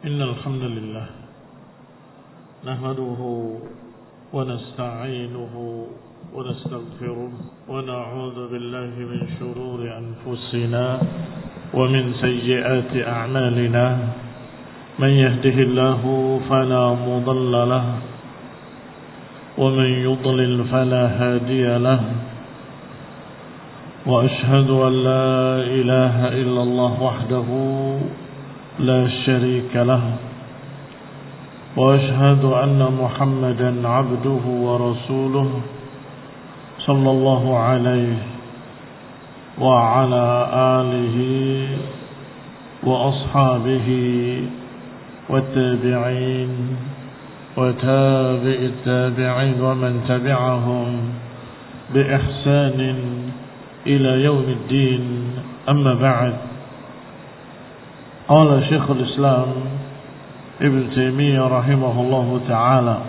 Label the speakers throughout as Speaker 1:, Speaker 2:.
Speaker 1: إن الحمد لله نحمده ونستعينه ونستغفره ونعوذ بالله من شرور أنفسنا ومن سيئات أعمالنا من يهده الله فلا مضل له ومن يضلل فلا هادي له وأشهد أن لا إله إلا الله وحده لا شريك له وأشهد أن محمدا عبده ورسوله صلى الله عليه وعلى آله وأصحابه والتابعين وتابع التابعين ومن تبعهم بإحسان إلى يوم الدين. أما بعد، قال شيخ الإسلام ابن تيمية رحمه الله تعالى: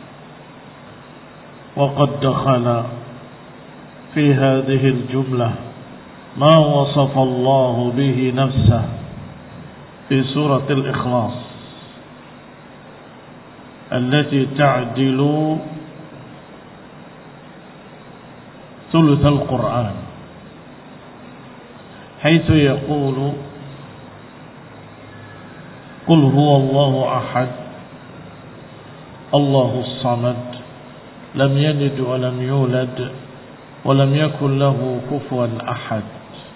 Speaker 1: وقد دخل في هذه الجملة ما وصف الله به نفسه في سورة الإخلاص التي تعدل ثلث القرآن، حيث يقول: قل هو الله أحد الله الصمد لم يلد ولم يولد ولم يكن له كفوا أحد.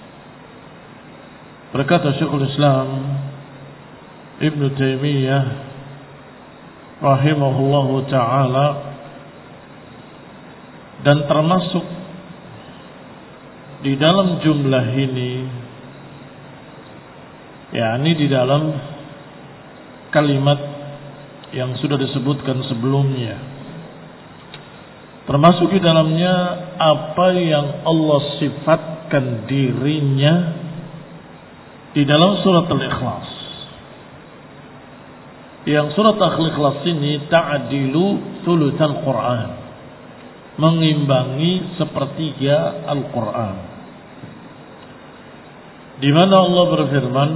Speaker 1: Berkata Syekhul Islam Ibn Taimiyah rahimahullahu ta'ala, dan termasuk di dalam jumlah ini, yakni di dalam kalimat yang sudah disebutkan sebelumnya, termasuk di dalamnya apa yang Allah sifatkan dirinya di dalam surat Al-Ikhlas. Yang surat Al-Ikhlas ini ta'dilu thulutsal Quran, mengimbangi sepertiga Al-Quran, di mana Allah berfirman: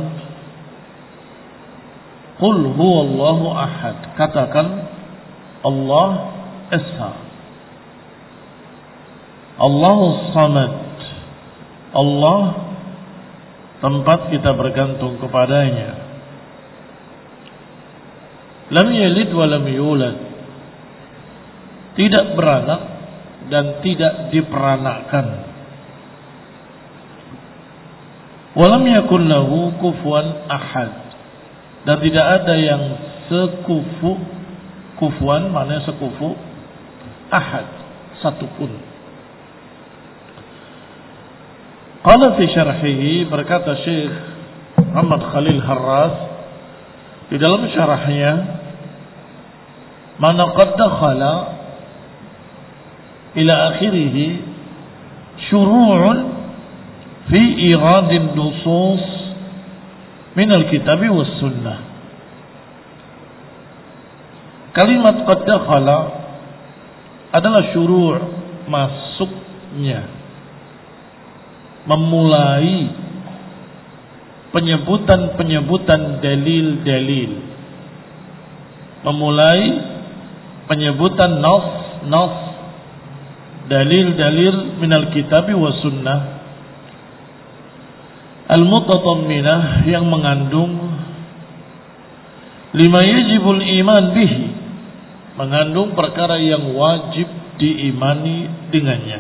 Speaker 1: Qul huwallahu ahad, katakan Allah Esa, Allahus samad, Allah tempat kita bergantung kepadanya. Lam yalid wa lam yulad, tidak beranak dan tidak diperanakkan. Wa lam yakun lahu kufuwan ahad, dan tidak ada yang sekufu. Kufuan maknanya sekufu, ahad satupun. Qala fi syarhihi, berkata Syekh Muhammad Khalil Harras di dalam syarahnya, mana qad dakhala ila akhirih syuru'un fi iradin nusus min al-kitab was sunnah. Kalimat qad dakhala adalah syuru', masuknya, memulai penyebutan dalil-dalil, memulai penyebutan nas dalil-dalil minal kitabi was sunnah al-mutadamminah, yang mengandung lima yajibul iman bihi, mengandung perkara yang wajib diimani dengannya,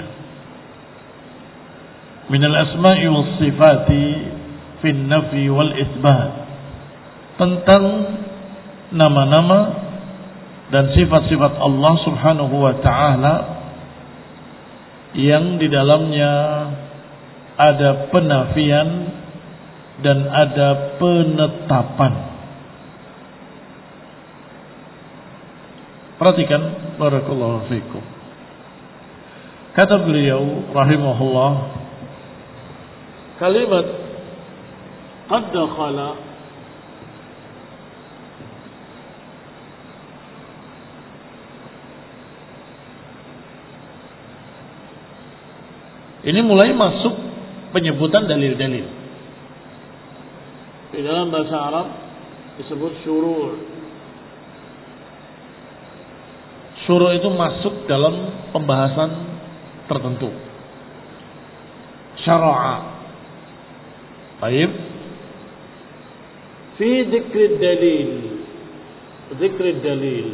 Speaker 1: minal asma'i was sifati fin nafi wal itsbat, tentang nama-nama dan sifat-sifat Allah Subhanahu wa ta'ala yang di dalamnya ada penafian dan ada penetapan. Perhatikan, barakallahu fikum. Kata beliau rahimahullah, kalimat qad dakhala ini mulai masuk penyebutan dalil-dalil. Di dalam bahasa Arab disebut syuru'. Syuru' itu masuk dalam pembahasan tertentu. Syara'a. Baik. Fi dzikrid dalil. Dzikrid dalil.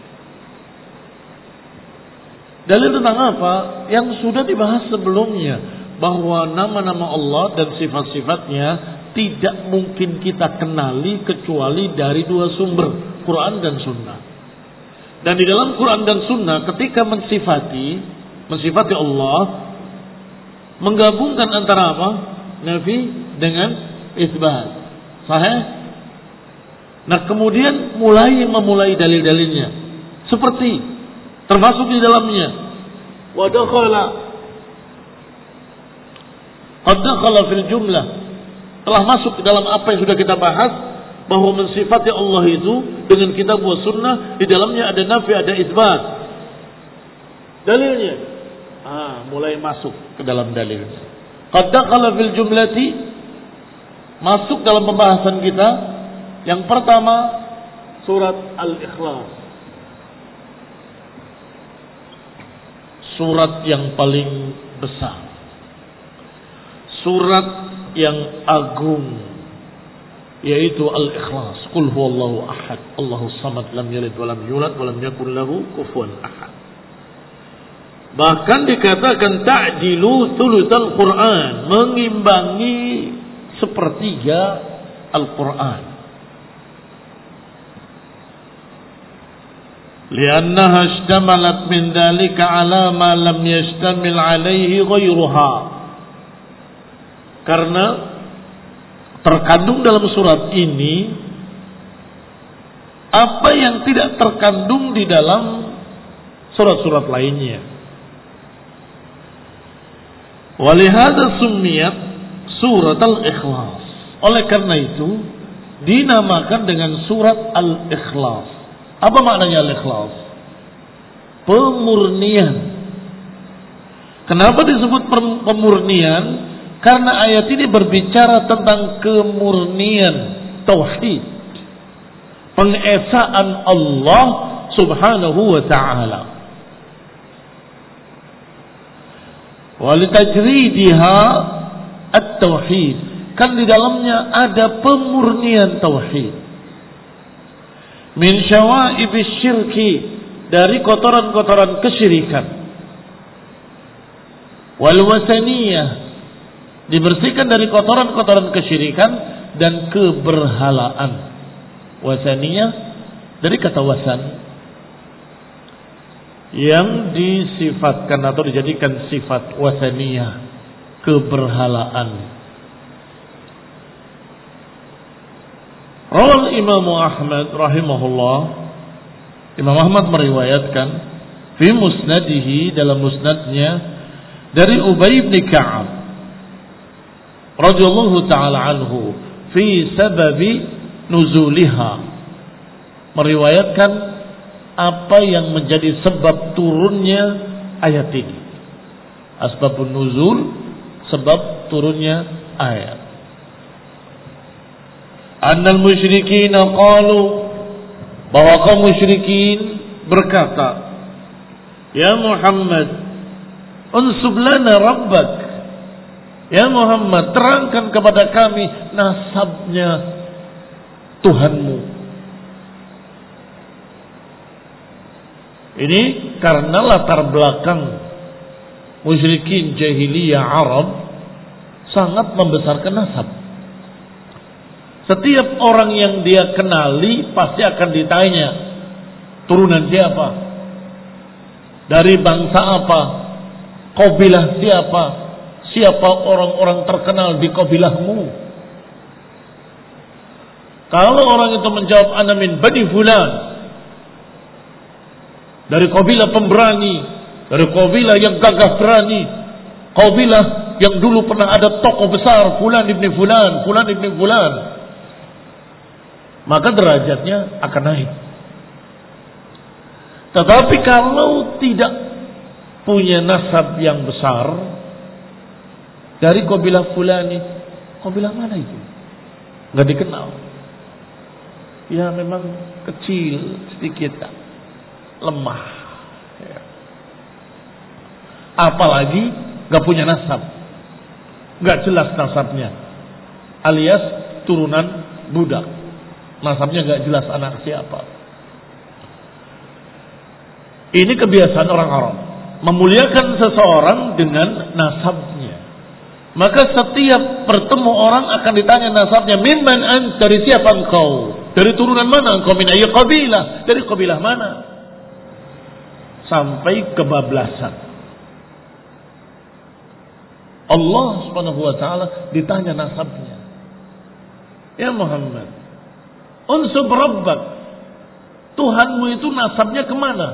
Speaker 1: Dalil tentang apa? Yang sudah dibahas sebelumnya, bahwa nama-nama Allah dan sifat-sifatnya tidak mungkin kita kenali kecuali dari dua sumber, Quran dan Sunnah. Dan di dalam Quran dan Sunnah ketika mensifati Allah, menggabungkan antara apa? Nafi dengan isbat. Sahih? Nah, kemudian memulai dalil-dalilnya. Seperti termasuk di dalamnya wa dakhala fil jumlah, telah masuk ke dalam apa yang sudah kita bahas, bahwa mensifati Allah itu dengan kitab wa sunnah, di dalamnya ada nafi, ada isbat. Dalilnya mulai masuk ke dalam dalil. Qad dakhala fil jumlati, masuk dalam pembahasan kita. Yang pertama surat Al-Ikhlas, surat yang paling besar, surat yang agung, yaitu Al-Ikhlas. Qul huwallahu ahad, Allahus samad, lam yalid walam yulad walam yakul lahu kufuwan ahad. Bahkan dikatakan ta'dilu thulutsal Quran, mengimbangi sepertiga Al-Quran. Liannaha ishtamalat min dhalika ala ma lam yashtamil alaihi ghairuha. Karena terkandung dalam surat ini apa yang tidak terkandung di dalam surat-surat lainnya. Walihada summiyat surat Al-Ikhlas. Oleh karena itu dinamakan dengan surat Al-Ikhlas. Apa maknanya Al-Ikhlas? Pemurnian. Kenapa disebut pemurnian? Karena ayat ini berbicara tentang kemurnian tauhid, pengesaan Allah Subhanahu wa ta'ala. Walitajridiha at-tauhid, kan di dalamnya ada pemurnian tauhid. Min syawa'ibis syirki, dari kotoran-kotoran kesyirikan. Wal wasaniyah, dibersihkan dari kotoran-kotoran kesyirikan dan keberhalaan. Wasaniyah dari kata wasan, yang disifatkan atau dijadikan sifat wasaniyah, keberhalaan. Rawal Imam Ahmad rahimahullah, Imam Ahmad meriwayatkan fi musnadihi, dalam musnadnya, dari Ubay bin Ka'ab radhiyallahu ta'ala anhu, fi sababi nuzuliha, meriwayatkan apa yang menjadi sebab turunnya ayat ini. Asbabun nuzul, sebab turunnya ayat. Annal musyrikin qalu, bahwa kaum musyrikin berkata, ya Muhammad, unsub lana rabbak, ya Muhammad, terangkan kepada kami nasabnya Tuhanmu. Ini karena latar belakang musyrikin jahiliyah Arab sangat membesarkan nasab. Setiap orang yang dia kenali pasti akan ditanya, turunan siapa, dari bangsa apa, kabilah siapa, siapa orang-orang terkenal di kabilahmu. Kalau orang itu menjawab ana min bani fulan, dari kabilah pemberani, dari kabilah yang gagah berani, kabilah yang dulu pernah ada tokoh besar fulan ibni fulan, fulan ibni fulan, maka derajatnya akan naik. Tetapi kalau tidak punya nasab yang besar, dari kabilah fulani, kabilah mana itu? Nggak dikenal. ya memang kecil, sedikit lemah. Ya. Apalagi gak punya nasab, gak jelas nasabnya, alias turunan budak, nasabnya gak jelas anak siapa. Ini kebiasaan orang Arab, memuliakan seseorang dengan nasabnya. Maka setiap bertemu orang akan ditanya nasabnya, mimman ant, dari siapa engkau? Dari turunan mana engkau? Min ayyi qabilah, dari kabilah mana? Sampai kebablasan. Allah Subhanahu wa taala ditanya nasabnya. Ya Muhammad, unsub rabbak, Tuhanmu itu nasabnya kemana?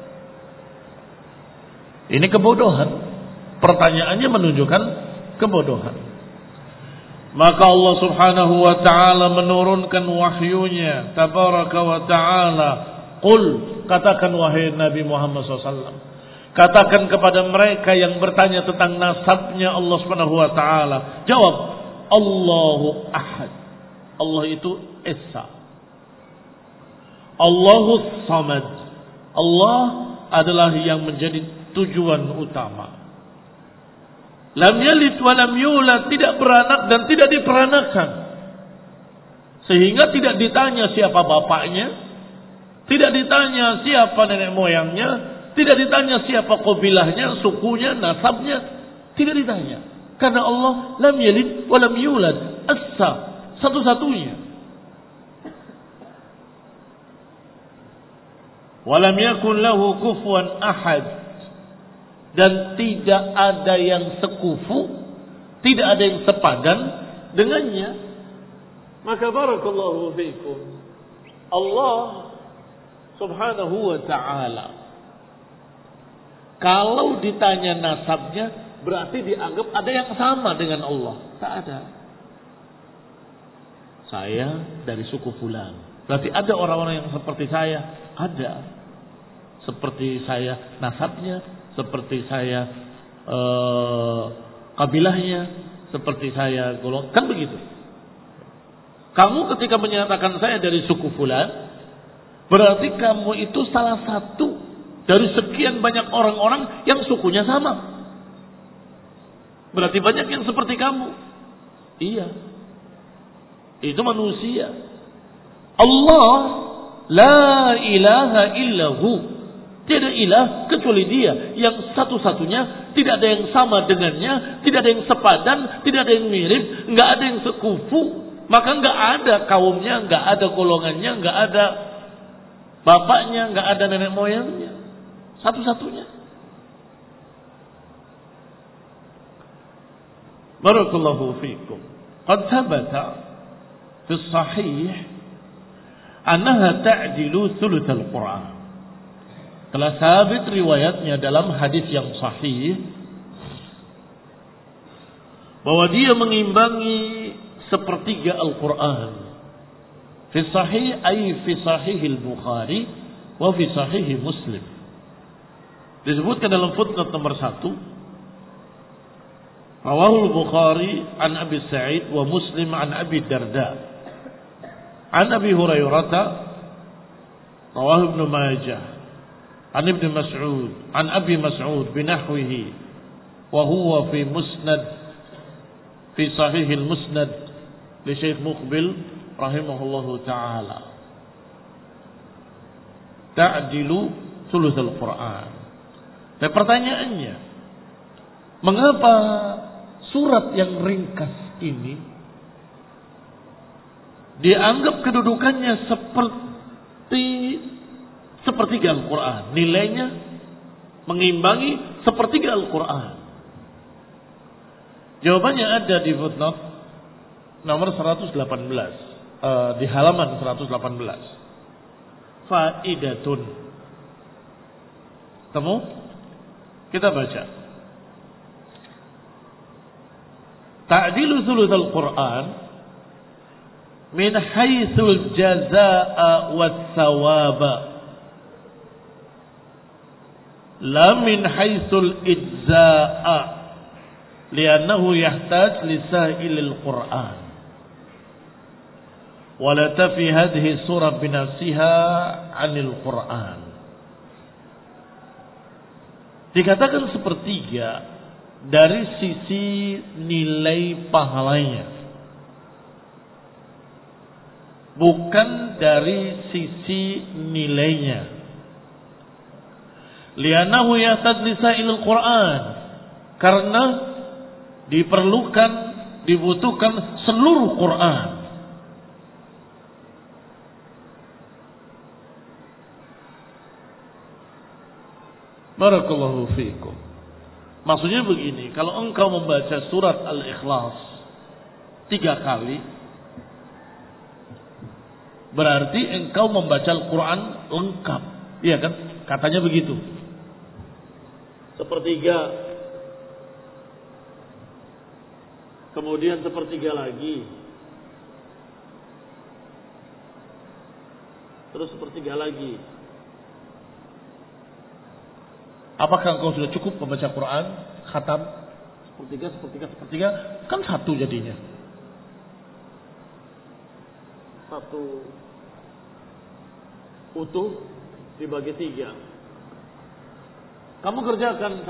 Speaker 1: Ini kebodohan. Pertanyaannya menunjukkan kebodohan. Maka Allah Subhanahu wa taala menurunkan wahyunya tabaraka wa taala, qul, katakan wahai Nabi Muhammad SAW, katakan kepada mereka yang bertanya tentang nasabnya Allah Subhanahu wa taala, jawab, Allahu ahad. Allah itu esa. Allahu samad. Allah adalah yang menjadi tujuan utama. Lam yalid wa lam yulad, tidak beranak dan tidak diperanakan. Sehingga tidak ditanya siapa bapaknya, tidak ditanya siapa nenek moyangnya, tidak ditanya siapa kabilahnya, sukunya, nasabnya, tidak ditanya. Karena Allah lam yalid wa lam yulad, asa, satu-satunya. Wa lam yakun lahu kufuwan ahad. Dan tidak ada yang sekufu, tidak ada yang sepadan dengannya. Maka barakallahu fiikum, Allah Subhanahu wa ta'ala kalau ditanya nasabnya berarti dianggap ada yang sama dengan Allah. Tak ada. Saya dari suku fulan, berarti ada orang-orang yang seperti saya. Ada. Seperti saya nasabnya, seperti saya kabilahnya, seperti saya golongan, kan begitu. Kamu ketika menyatakan saya dari suku fulan, berarti kamu itu salah satu dari sekian banyak orang-orang yang sukunya sama. Berarti banyak yang seperti kamu. Iya, itu manusia. Allah la ilaha illahu, tiada ilah kecuali Dia yang satu-satunya, tidak ada yang sama dengannya, tidak ada yang sepadan, tidak ada yang mirip, enggak ada yang sekufu, maka enggak ada kaumnya, enggak ada golongannya, enggak ada bapaknya, enggak ada nenek moyangnya, satu-satunya. Barakallahu fiikum. Qad thabata fi sahih annaha ta'dilu thuluth al-Qur'an. Telah sabit riwayatnya dalam hadis yang sahih bahwa dia mengimbangi sepertiga Al-Quran. Fi sahih ay fi sahih al-Bukhari wa fi sahih Muslim. Disebutkan dalam footnote nomor 1, rawahu al-Bukhari an Abi Sa'id wa Muslim an Abi Darda an Abi Hurairah rawahu Ibnu Majah an Ibn Mas'ud an Abi Mas'ud binahwihi wa huwa fi musnad fi sahih al-musnad li Syekh Muqbil rahimahullahu ta'ala. Ta'dilu thuluth al-Quran. Dan pertanyaannya, mengapa surat yang ringkas ini dianggap kedudukannya seperti sepertiga Al-Quran, nilainya mengimbangi sepertiga Al-Quran? Jawabannya ada di footnote nomor 118, di halaman 118. Faidatun. Temu? Kita baca. Ta'dilu thuluth al-Quran min haitsul jazaa was-sawaba, la min haitsul ijza'a, li'annahu yahtaj li sa'ilil Qur'an wala tafi hadhihi surah binafsiha 'anil Qur'an. Dikatakan sepertiga dari sisi nilai pahalanya, bukan dari sisi nilainya. Li'annahu yahtad lisa'ilil Qur'an, karena dibutuhkan seluruh Quran. Barakallahu fiikum. Maksudnya begini, kalau engkau membaca surat Al-Ikhlas 3 kali, berarti engkau membaca Al-Quran lengkap. Iya kan? Katanya begitu. Sepertiga. Kemudian sepertiga lagi. Terus sepertiga lagi. Apakah engkau sudah cukup membaca Quran? Khatam? Sepertiga. Kan satu jadinya. Satu utuh dibagi 3. Kamu kerjakan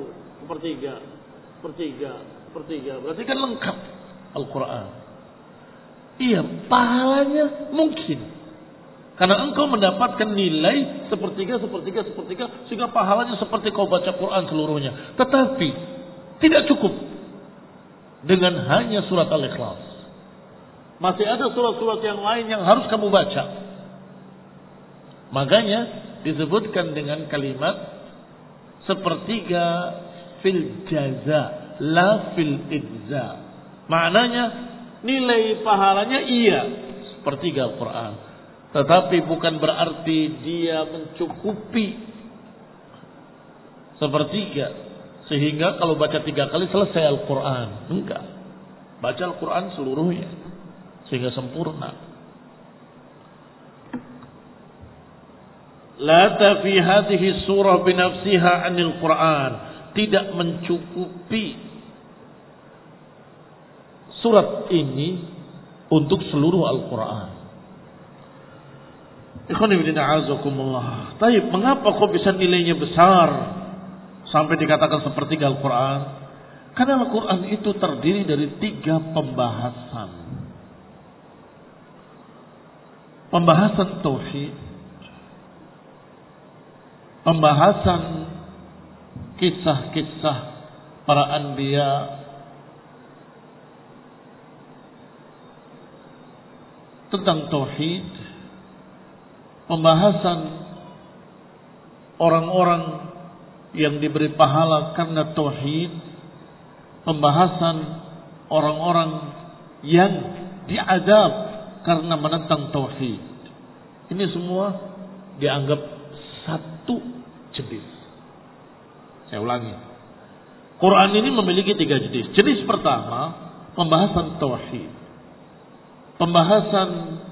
Speaker 1: 1/3. Berarti kan lengkap Al-Quran. Iya, pahalanya mungkin. Karena engkau mendapatkan nilai sepertiga, sehingga pahalanya seperti kau baca Quran seluruhnya. Tetapi tidak cukup dengan hanya surat Al-Ikhlas. Masih ada surat-surat yang lain yang harus kamu baca. Makanya disebutkan dengan kalimat sepertiga fil jaza, la fil ijza. Maknanya nilai pahalanya iya sepertiga Al-Quran, tetapi bukan berarti dia mencukupi sepertiga sehingga kalau baca 3 kali selesai Al-Quran. Enggak, baca Al-Quran seluruhnya sehingga sempurna. La tafi hadhihi surah binafsiha 'anil Quran, tidak mencukupi surat ini untuk seluruh Al-Quran. Ikhwan fillah a'azakumullah. Baik, mengapa kok bisa nilainya besar sampai dikatakan sepertiga Al-Quran? Karena Al-Quran itu terdiri dari 3 pembahasan. Pembahasan tauhid, pembahasan kisah-kisah para anbiya, tentang tauhid, pembahasan orang-orang yang diberi pahala karena tauhid, pembahasan orang-orang yang diazab karena menentang tauhid. Ini semua dianggap satu jenis. Saya ulangi. Quran ini memiliki 3 jenis. Jenis pertama, pembahasan tauhid. Pembahasan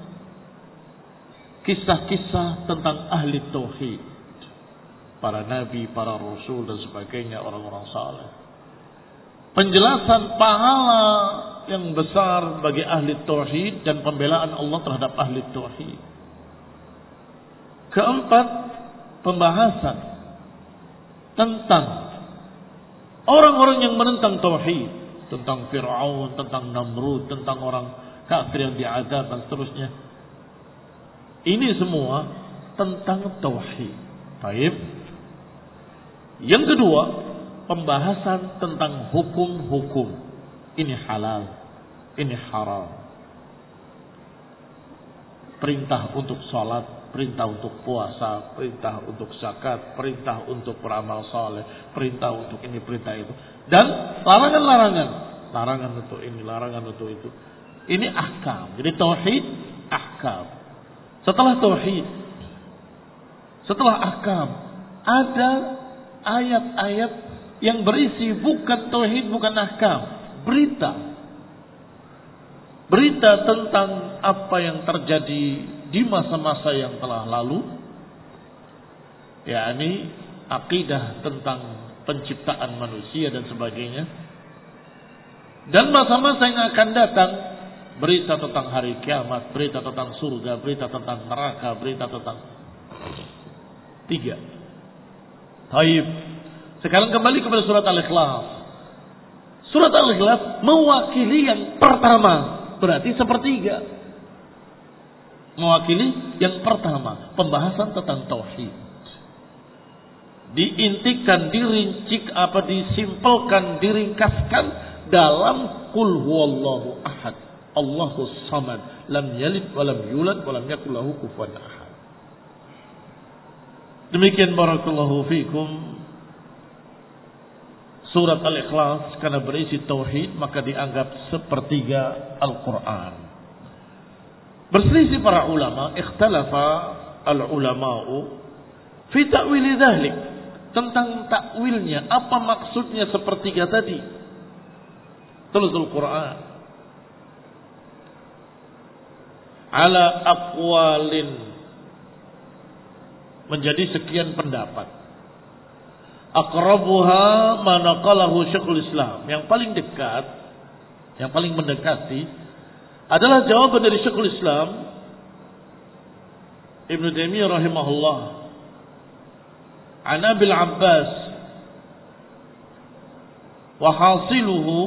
Speaker 1: kisah-kisah tentang ahli tauhid, para nabi, para rasul dan sebagainya, orang-orang saleh. Penjelasan pahala yang besar bagi ahli tauhid dan pembelaan Allah terhadap ahli tauhid. Keempat, pembahasan tentang orang-orang yang menentang tauhid, tentang Fir'aun, tentang Namrud, tentang orang kafir yang diazab dan seterusnya. Ini semua tentang tauhid. Baik. Yang kedua, pembahasan tentang hukum-hukum. Ini halal, ini haram. Perintah untuk salat, perintah untuk puasa, perintah untuk zakat, perintah untuk beramal saleh, perintah untuk ini, perintah itu. Dan larangan-larangan. Larangan untuk ini, larangan untuk itu. Ini ahkam. Jadi tauhid, ahkam. Setelah tauhid, setelah ahkam, ada ayat-ayat yang berisi bukan tauhid, bukan ahkam, berita. Berita tentang apa yang terjadi di masa-masa yang telah lalu, yakni akidah tentang penciptaan manusia dan sebagainya. Dan masa-masa yang akan datang, Berita tentang hari kiamat, berita tentang surga, berita tentang neraka, berita tentang 3. Taib. Sekarang kembali kepada surat Al-Ikhlas. Surat Al-Ikhlas mewakili yang pertama, berarti sepertiga. Mewakili yang pertama, pembahasan tentang tauhid. Diintikan, disimpelkan, diringkaskan dalam Qul huwallahu ahad, Allahus samad, lam yalid walam yulad walam yakul lahu kufuwan ahad. Demikian barakallahu fikum. Surat Al-Ikhlas karena berisi tauhid maka dianggap sepertiga Al-Quran. Berselisih para ulama, ikhtalafa al-ulama'u fi ta'wili dzalik, tentang takwilnya, apa maksudnya sepertiga tadi. Tulisul Quran ala aqwalin, menjadi sekian pendapat. Aqrabuha ma naqalahu Syekhul Islam, yang paling dekat, yang paling mendekati adalah jawaban dari Syekhul Islam Ibnu Taimiyah rahimahullah an Abil Abbas, wa hasiluhu,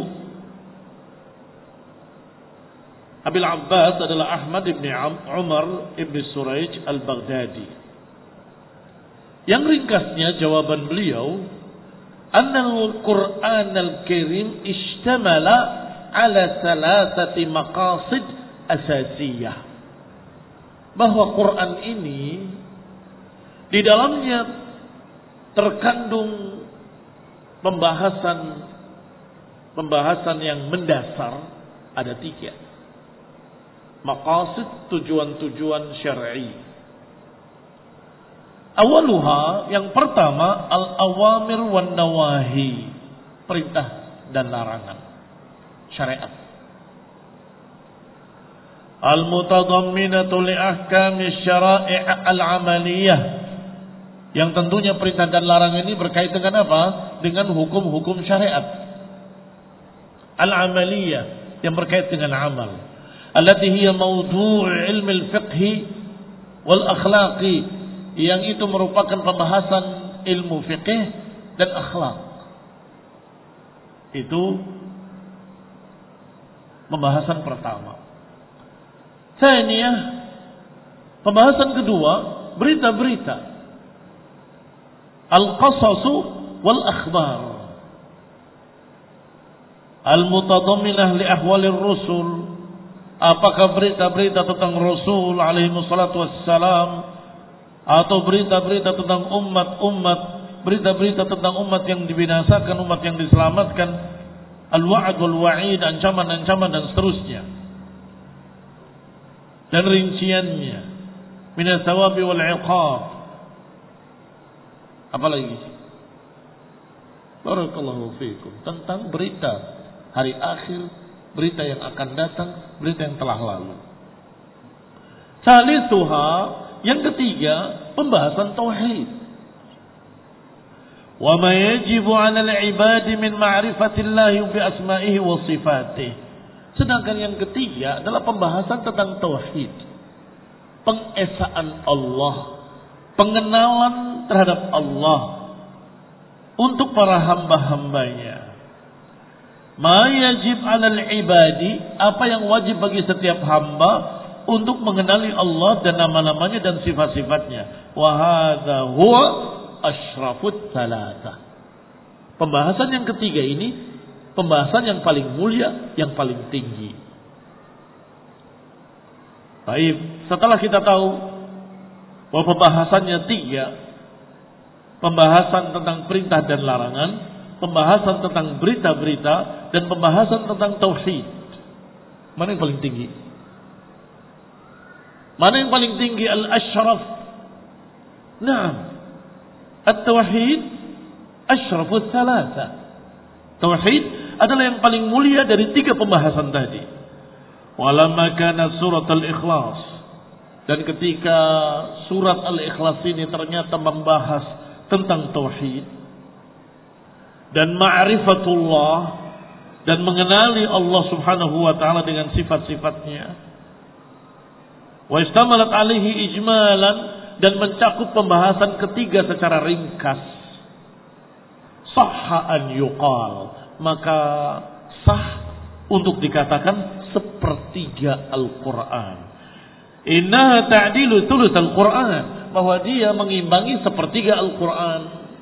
Speaker 1: Abil Abbas adalah Ahmad ibn Umar ibn Suraij al-Baghdadi. Yang ringkasnya jawaban beliau, annal Qur'an al-Karim ishtamala ala salasati maqasid asasiyah. Bahwa Quran ini di dalamnya terkandung pembahasan yang mendasar, ada 3. Maqasid, tujuan-tujuan syar'i. Awaluha, yang pertama, al-awamir wan nawahi, perintah dan larangan, syariat. Al-mutadamminatu li ahkami syara'i' al-amaliyah, yang tentunya perintah dan larangan ini berkait dengan apa? Dengan hukum-hukum syariat. Al-amaliyah, yang berkait dengan amal. Allati hiya mawdu' ilmi al-fiqhi wal akhlaqi, yang itu merupakan pembahasan ilmu fiqih dan akhlak. Itu pembahasan pertama. Tsaniyah, pembahasan kedua, berita-berita. Al-qasasu wal akhbar, al-mutadamminah li ahwalir rusul, apakah berita-berita tentang Rasul alaihi wassalatu wassalam, atau berita-berita tentang umat-umat, berita-berita tentang umat yang dibinasakan, umat yang diselamatkan, al-wa'd wal wa'id, ancaman-ancaman dan seterusnya, dan rinciannya, minas thawabi wal iqab. Apalagi barakallahu fiikum, tentang berita hari akhir, berita yang akan datang, berita yang telah lalu. Salisuha, yang ketiga, pembahasan tauhid. Wa ma yajibu 'ala al-'ibadi min ma'rifatillahi bi asma'ihi wa sifatih. Sedangkan yang ketiga adalah pembahasan tentang tauhid. Pengesaan Allah, pengenalan terhadap Allah untuk para hamba-hambanya. Ma yajib 'ala al-'ibadi, apa yang wajib bagi setiap hamba untuk mengenali Allah dan nama-namanya dan sifat-sifatnya. Wa hadza huwa asyrafut tsalatsa. Pembahasan yang ketiga ini pembahasan yang paling mulia, yang paling tinggi. Baik, setelah kita tahu bahwa pembahasannya 3, pembahasan tentang perintah dan larangan, pembahasan tentang berita-berita, dan pembahasan tentang tauhid, mana yang paling tinggi? Mana yang paling tinggi? Al-ashraf. Naam. At-tauhid asyrafut tsalatsa. Tauhid adalah yang paling mulia dari 3 pembahasan tadi. Walamma kana surat al-ikhlas, dan ketika surat al-ikhlas ini ternyata membahas tentang tauhid dan ma'rifatullah, dan mengenali Allah Subhanahu wa taala dengan sifat-sifatnya. Wa istamalat alaihi ijmalan, dan mencakup pembahasan ketiga secara ringkas. Sahha an yuqal, maka sah untuk dikatakan sepertiga Al-Quran. Innaha ta'dilu thuluth Al-Quran, bahwa dia mengimbangi sepertiga Al-Quran.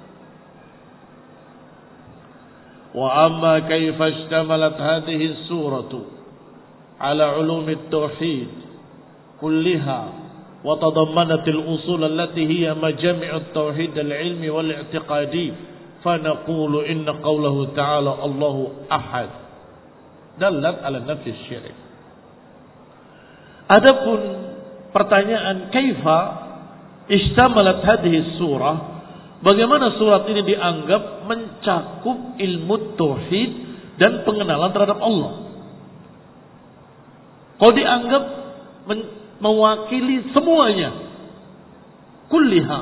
Speaker 1: Wa amma kaifa ishtamalat hadhihi suratu ala ulumi at-tauhid kulliha wa tadammanat al-usul allati hiya majami' at-tauhid al-ilmi wal-i'tiqadi, fa naqulu inna qawlahu ta'ala Allahu ahad dalat ala nafsi syirik. Adapun pertanyaan kaifa istamalat hadhihi surah, bagaimana surat ini dianggap mencakup ilmu tauhid dan pengenalan terhadap Allah. Kau dianggap mewakili semuanya, kulliha,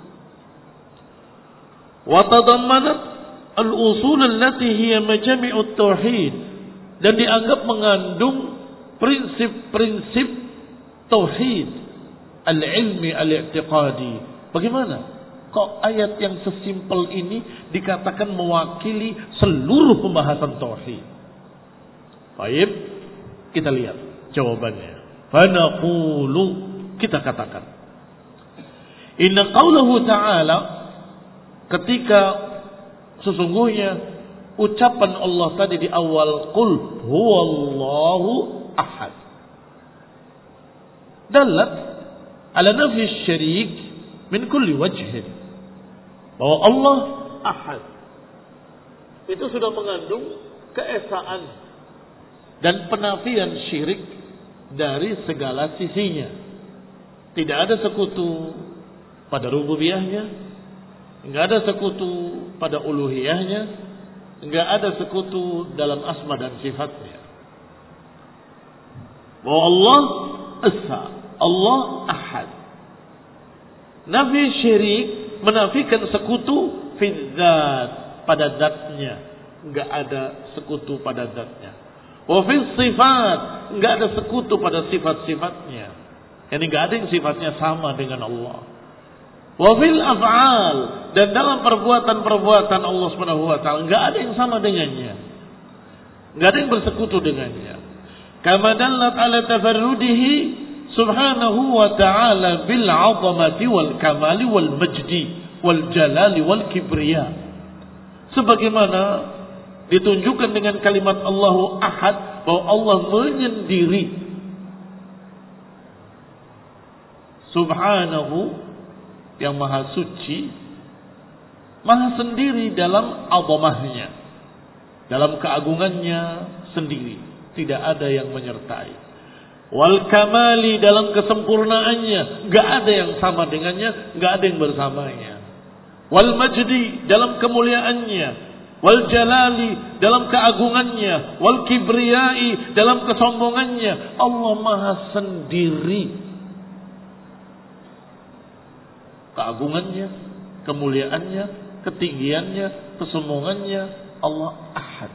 Speaker 1: wa tadammanat al-usul allati hiya majami'ut tauhid, dan dianggap mengandung prinsip-prinsip tauhid al-ilmi al-i'tiqadi. Bagaimana kok ayat yang sesimpel ini dikatakan mewakili seluruh pembahasan tauhid? Baik, kita lihat jawabannya. Fa naqulu, kita katakan, inna qawlahu ta'ala, ketika sesungguhnya ucapan Allah tadi di awal, qul huwallahu ahad, dalat ala nafi syirik min kulli wajhin, bahwa Allah ahad itu sudah mengandung keesaan dan penafian syirik dari segala sisinya. Tidak ada sekutu pada rububiyahnya, enggak ada sekutu pada uluhiyahnya, enggak ada sekutu dalam asma dan sifatnya. Bahwa Allah esa, Allah ahad. Nafi syirik menafikan sekutu fi dzat, pada zatnya, enggak ada sekutu pada zatnya. Wa fi sifat, enggak ada sekutu pada sifat-sifatnya. Yani enggak ada yang sifatnya sama dengan Allah. Wa fil af'al, dan dalam perbuatan-perbuatan Allah Subhanahu wa taala enggak ada yang sama dengannya. Enggak ada yang bersekutu dengannya. Kama dallat ala tafarrudihi subhanahu wa ta'ala bil 'azamati wal kamali wal majdi wal jalali wal kibriya. Sebagaimana ditunjukkan dengan kalimat Allahu ahad, bahwa Allah menyendiri, subhanahu yang maha suci, maha sendiri dalam azamahnya, dalam keagungannya sendiri, tidak ada yang menyertai. Wal kamali, dalam kesempurnaannya, enggak ada yang sama dengannya, enggak ada yang bersamanya. Wal majdi, dalam kemuliaannya. Wal jalali, dalam keagungannya. Wal kibriyai, dalam kesombongannya. Allah maha sendiri. Keagungannya, kemuliaannya, ketinggiannya, kesombongannya, Allah ahad.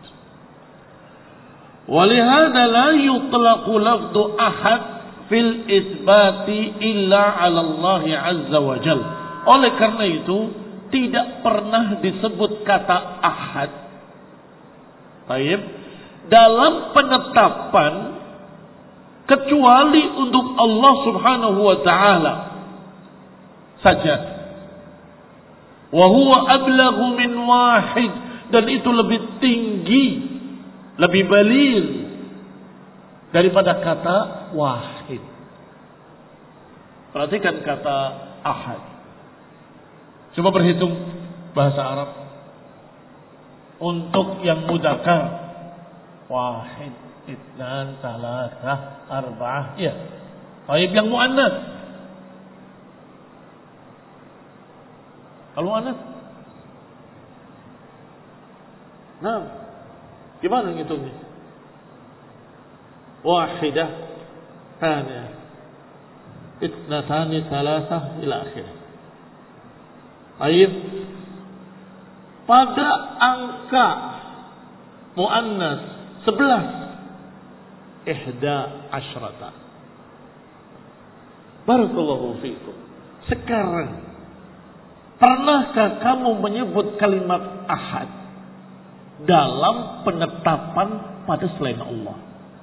Speaker 1: Walihada la yutlaqu lafdu ahad fil isbati illa 'ala Allah azza wa jalla. Oleh karena itu tidak pernah disebut kata ahad, baik, dalam penetapan kecuali untuk Allah Subhanahu wa taala saja. Wa huwa ablaghu min wahid, dan itu lebih tinggi, lebih baligh daripada kata wahid. Perhatikan kata ahad. Coba berhitung bahasa Arab. Untuk yang mudzakkar, wahid, itsnan, tsalatsa, arba'ah, ya. Baik, yang muannats. Kalau muannats, nah, gimana ngitungnya? Wahidah, tsaniyah, itsnatani, tsalatsa, ila akhirih. Baik. Pada angka muannas 11, ihda asyrata. Barakallahu fiikum. Sekarang, pernahkah kamu menyebut kalimat ahad dalam penetapan pada selain Allah?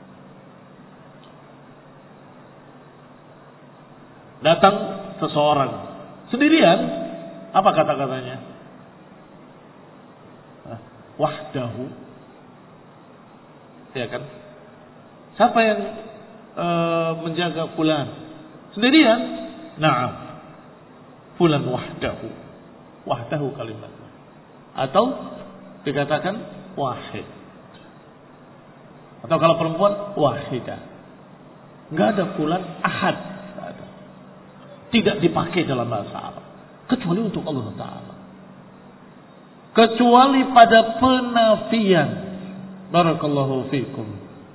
Speaker 1: Datang seseorang sendirian, apa kata-katanya? Wahdahu. Ya kan? Siapa yang menjaga fulan? Sendirian? Na'am. Fulan wahdahu. Wahdahu kalimat. Atau dikatakan wahid. Atau kalau perempuan wahidah. Enggak ada fulan ahad. Enggak ada. Tidak dipakai dalam bahasa Arab. Kecuali untuk Allah Ta'ala. Kecuali pada penafian. Barakallahu fiikum.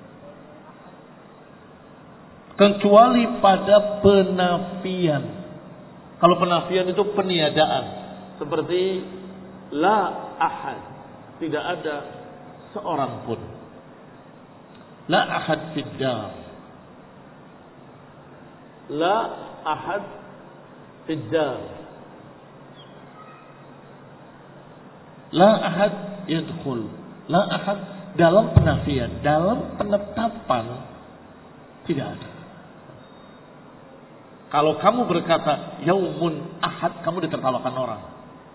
Speaker 1: Kecuali pada penafian. Kalau penafian itu peniadaan. Seperti la ahad. Tidak ada seorang pun. La ahad fid dar. La ahad fid dar. La ahad yadkhul. La ahad dalam penafian. Dalam penetapan tidak ada. Kalau kamu berkata yaumun ahad, kamu ditertawakan orang.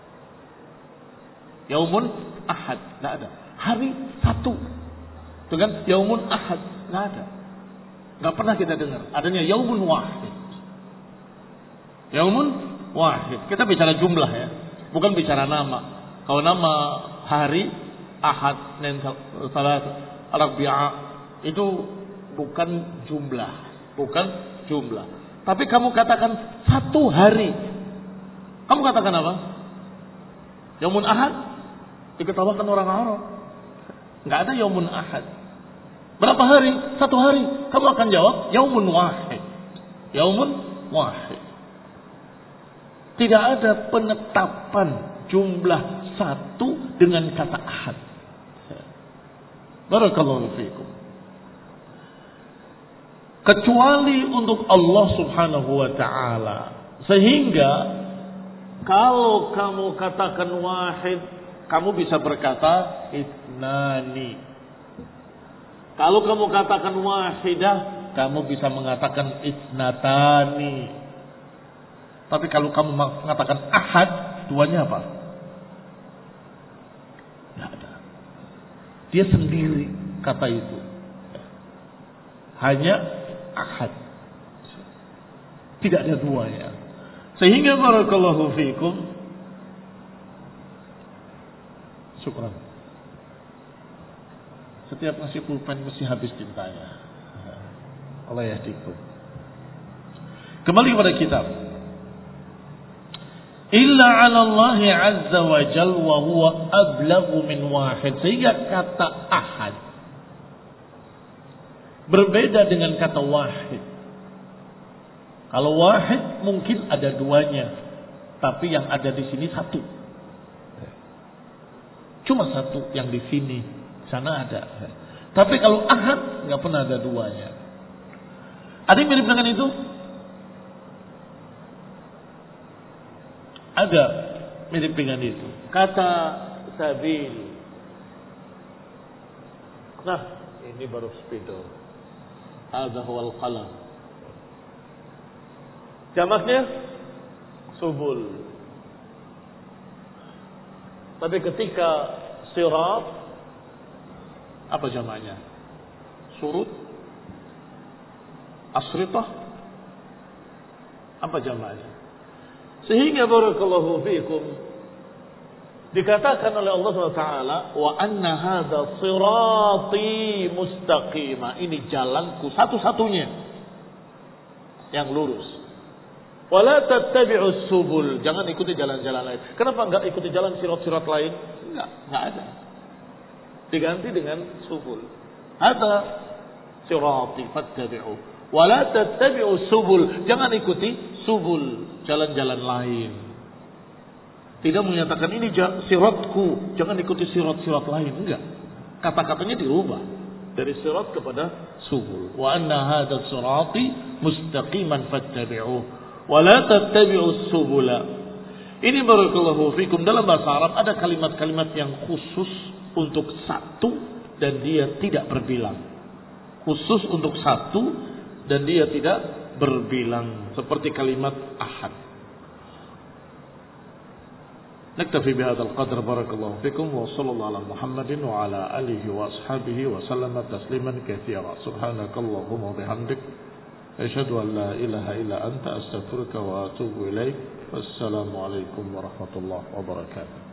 Speaker 1: Yaumun ahad, tidak ada. Hari satu, itu kan yaumun ahad, tidak ada. Tidak pernah kita dengar. Adanya yaumun wahid. Yaumun wahid. Kita bicara jumlah ya, bukan bicara nama. Kalau nama hari ahad, salat, rabi'ah itu bukan jumlah, bukan jumlah. Tapi kamu katakan satu hari. Kamu katakan apa? Yaumun ahad. Diketawakan orang Arab. Enggak ada yaumun ahad. Berapa hari? Satu hari. Kamu akan jawab yaumun wahid. Yaumun wahid. Tidak ada penetapan jumlah satu dengan kata ahad. Barakallahu fiikum. Kecuali untuk Allah Subhanahu wa ta'ala. Sehingga kalau kamu katakan wahid, kamu bisa berkata itnani. Kalau kamu katakan wahidah, kamu bisa mengatakan itnatani. Tapi kalau kamu mengatakan ahad, duanya apa? Tidak ada. Dia sendiri kata itu. Hanya ahad. Tidak ada duanya. Sehingga barakallahu fiikum. Syukran. Setiap ngasih pulpen mesti habis tintanya. Allah yahdikum. Kembali kepada kitab. Illa 'ala Allah 'azza wa jalla wa huwa ablaghu min wahid. Sehingga kata ahad berbeda dengan kata wahid. Kalau wahid mungkin ada duanya, tapi yang ada di sini satu. Cuma satu yang di sini, sana ada. Tapi kalau ahad nggak pernah ada duanya. Ada yang mirip dengan itu? Ada mirip dengan itu. Kata sabil. Nah, ini baru spidol. Hadza huwal qalam. Jamaknya subul. Tapi ketika sirat, apa jamaknya? Surut, asritah, apa jamaknya? Sehingga barakallahu fiikum dikatakan oleh Allah SWT, wa anna hadza sirati mustaqima. Ini jalanku satu-satunya yang lurus. Wala tattabi'us subul. Jangan ikuti jalan-jalan lain. Kenapa enggak ikuti jalan sirat-sirat lain? Enggak ada. Diganti dengan subul. Hadza sirati fattabi'u. Wala tattabi'us subul. Jangan ikuti subul, jalan-jalan lain. Tidak menyatakan ini siratku, jangan ikuti sirat-sirat lain. Enggak. Kata-katanya dirubah dari sirat kepada subul. Wa anna hadzal sirati mustaqiman fattabi'uh wa la tattabi'us subula. Ini barakallahu fikum, dalam bahasa Arab ada kalimat-kalimat yang khusus untuk satu dan dia tidak berbilang. Khusus untuk satu dan dia tidak berbilang, seperti kalimat ahad. نكتفي بهذا القدر بارك الله فيكم وصلى الله على محمد وعلى آله وأصحابه وسلم تسليما كثيرا سبحانك اللهم وبحمدك أشهد أن لا إله إلا أنت أستغفرك وأتوب إليك والسلام عليكم ورحمة الله وبركاته.